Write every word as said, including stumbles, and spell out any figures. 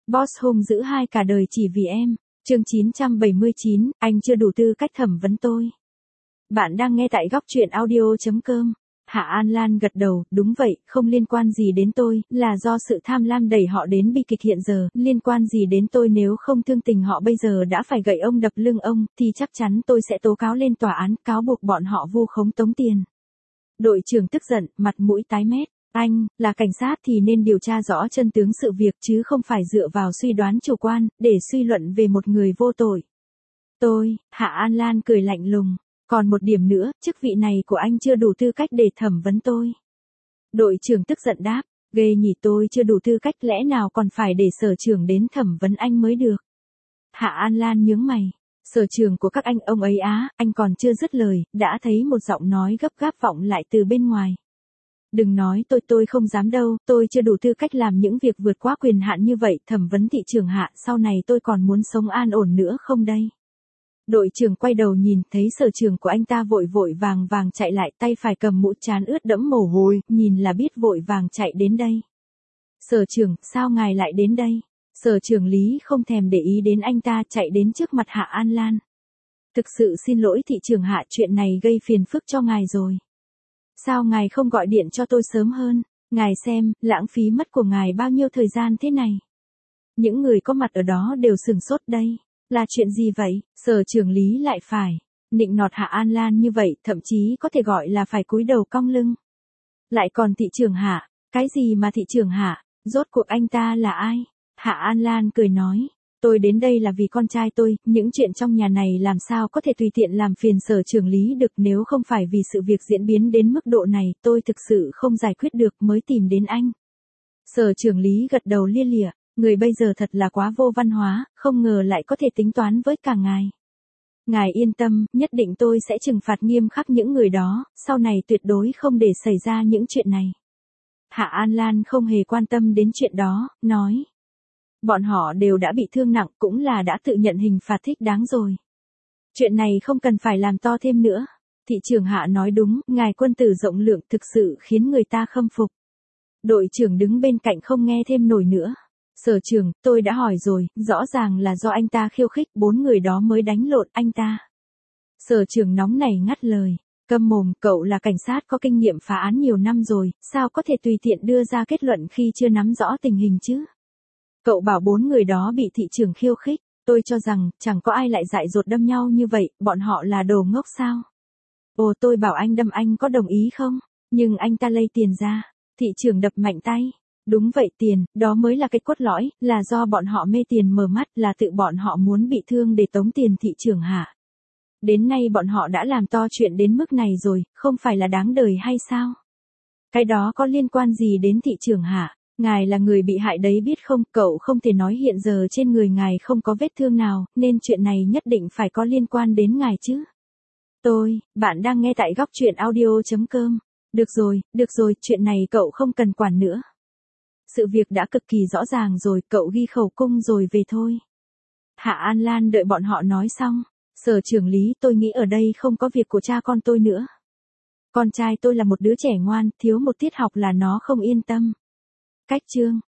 Boss hung dữ hai cả đời chỉ vì em. Chương chín trăm bảy mươi chín, anh chưa đủ tư cách thẩm vấn tôi. Bạn đang nghe tại góc truyện audio chấm com. Hạ An Lan gật đầu, đúng vậy, không liên quan gì đến tôi, là do sự tham lam đẩy họ đến bi kịch hiện giờ, liên quan gì đến tôi nếu không thương tình họ bây giờ đã phải gậy ông đập lưng ông, thì chắc chắn tôi sẽ tố cáo lên tòa án, cáo buộc bọn họ vu khống tống tiền. Đội trưởng tức giận, mặt mũi tái mét. Anh, là cảnh sát thì nên điều tra rõ chân tướng sự việc chứ không phải dựa vào suy đoán chủ quan, để suy luận về một người vô tội. Tôi, Hạ An Lan cười lạnh lùng. Còn một điểm nữa, chức vị này của anh chưa đủ tư cách để thẩm vấn tôi. Đội trưởng tức giận đáp, ghê nhỉ, tôi chưa đủ tư cách, lẽ nào còn phải để sở trưởng đến thẩm vấn anh mới được. Hạ An Lan nhướng mày, sở trưởng của các anh ông ấy á, anh còn chưa dứt lời, đã thấy một giọng nói gấp gáp vọng lại từ bên ngoài. Đừng nói tôi tôi không dám đâu, tôi chưa đủ tư cách làm những việc vượt quá quyền hạn như vậy, thẩm vấn thị trưởng Hạ, sau này tôi còn muốn sống an ổn nữa không đây. Đội trưởng quay đầu nhìn thấy sở trường của anh ta vội vội vàng vàng chạy lại, tay phải cầm mũ trán ướt đẫm mồ hôi, nhìn là biết vội vàng chạy đến đây. Sở trưởng, sao ngài lại đến đây? Sở trưởng Lý không thèm để ý đến anh ta, chạy đến trước mặt Hạ An Lan. Thực sự xin lỗi thị trưởng Hạ, chuyện này gây phiền phức cho ngài rồi. Sao ngài không gọi điện cho tôi sớm hơn? Ngài xem, lãng phí mất của ngài bao nhiêu thời gian thế này. Những người có mặt ở đó đều sửng sốt đây. Là chuyện gì vậy? Sở trưởng Lý lại phải nịnh nọt Hạ An Lan như vậy, thậm chí có thể gọi là phải cúi đầu cong lưng. Lại còn thị trưởng Hạ, cái gì mà thị trưởng Hạ, rốt cuộc anh ta là ai? Hạ An Lan cười nói, tôi đến đây là vì con trai tôi, những chuyện trong nhà này làm sao có thể tùy tiện làm phiền sở trưởng Lý được, nếu không phải vì sự việc diễn biến đến mức độ này, tôi thực sự không giải quyết được mới tìm đến anh. Sở trưởng Lý gật đầu lia lịa. Người bây giờ thật là quá vô văn hóa, không ngờ lại có thể tính toán với cả ngài. Ngài yên tâm, nhất định tôi sẽ trừng phạt nghiêm khắc những người đó, sau này tuyệt đối không để xảy ra những chuyện này. Hạ An Lan không hề quan tâm đến chuyện đó, nói. Bọn họ đều đã bị thương nặng, cũng là đã tự nhận hình phạt thích đáng rồi. Chuyện này không cần phải làm to thêm nữa. Thị trưởng Hạ nói đúng, ngài quân tử rộng lượng thực sự khiến người ta khâm phục. Đội trưởng đứng bên cạnh không nghe thêm nổi nữa. Sở trưởng, tôi đã hỏi rồi, rõ ràng là do anh ta khiêu khích, bốn người đó mới đánh lộn anh ta. Sở trưởng nóng nảy ngắt lời, câm mồm, cậu là cảnh sát có kinh nghiệm phá án nhiều năm rồi, sao có thể tùy tiện đưa ra kết luận khi chưa nắm rõ tình hình chứ? Cậu bảo bốn người đó bị thị trưởng khiêu khích, tôi cho rằng, chẳng có ai lại dại dột đâm nhau như vậy, bọn họ là đồ ngốc sao? Ồ, tôi bảo anh đâm anh có đồng ý không? Nhưng anh ta lây tiền ra, thị trưởng đập mạnh tay. Đúng vậy, tiền, đó mới là cái cốt lõi, là do bọn họ mê tiền mờ mắt, là tự bọn họ muốn bị thương để tống tiền thị trưởng Hạ. Đến nay bọn họ đã làm to chuyện đến mức này rồi, không phải là đáng đời hay sao? Cái đó có liên quan gì đến thị trưởng Hạ? Ngài là người bị hại đấy biết không, cậu không thể nói hiện giờ trên người ngài không có vết thương nào, nên chuyện này nhất định phải có liên quan đến ngài chứ. Tôi, bạn đang nghe tại góc truyện audio chấm com. Được rồi, được rồi, chuyện này cậu không cần quản nữa. Sự việc đã cực kỳ rõ ràng rồi, cậu ghi khẩu cung rồi về thôi. Hạ An Lan đợi bọn họ nói xong. Sở trưởng Lý, tôi nghĩ ở đây không có việc của cha con tôi nữa. Con trai tôi là một đứa trẻ ngoan, thiếu một tiết học là nó không yên tâm. Cách chương.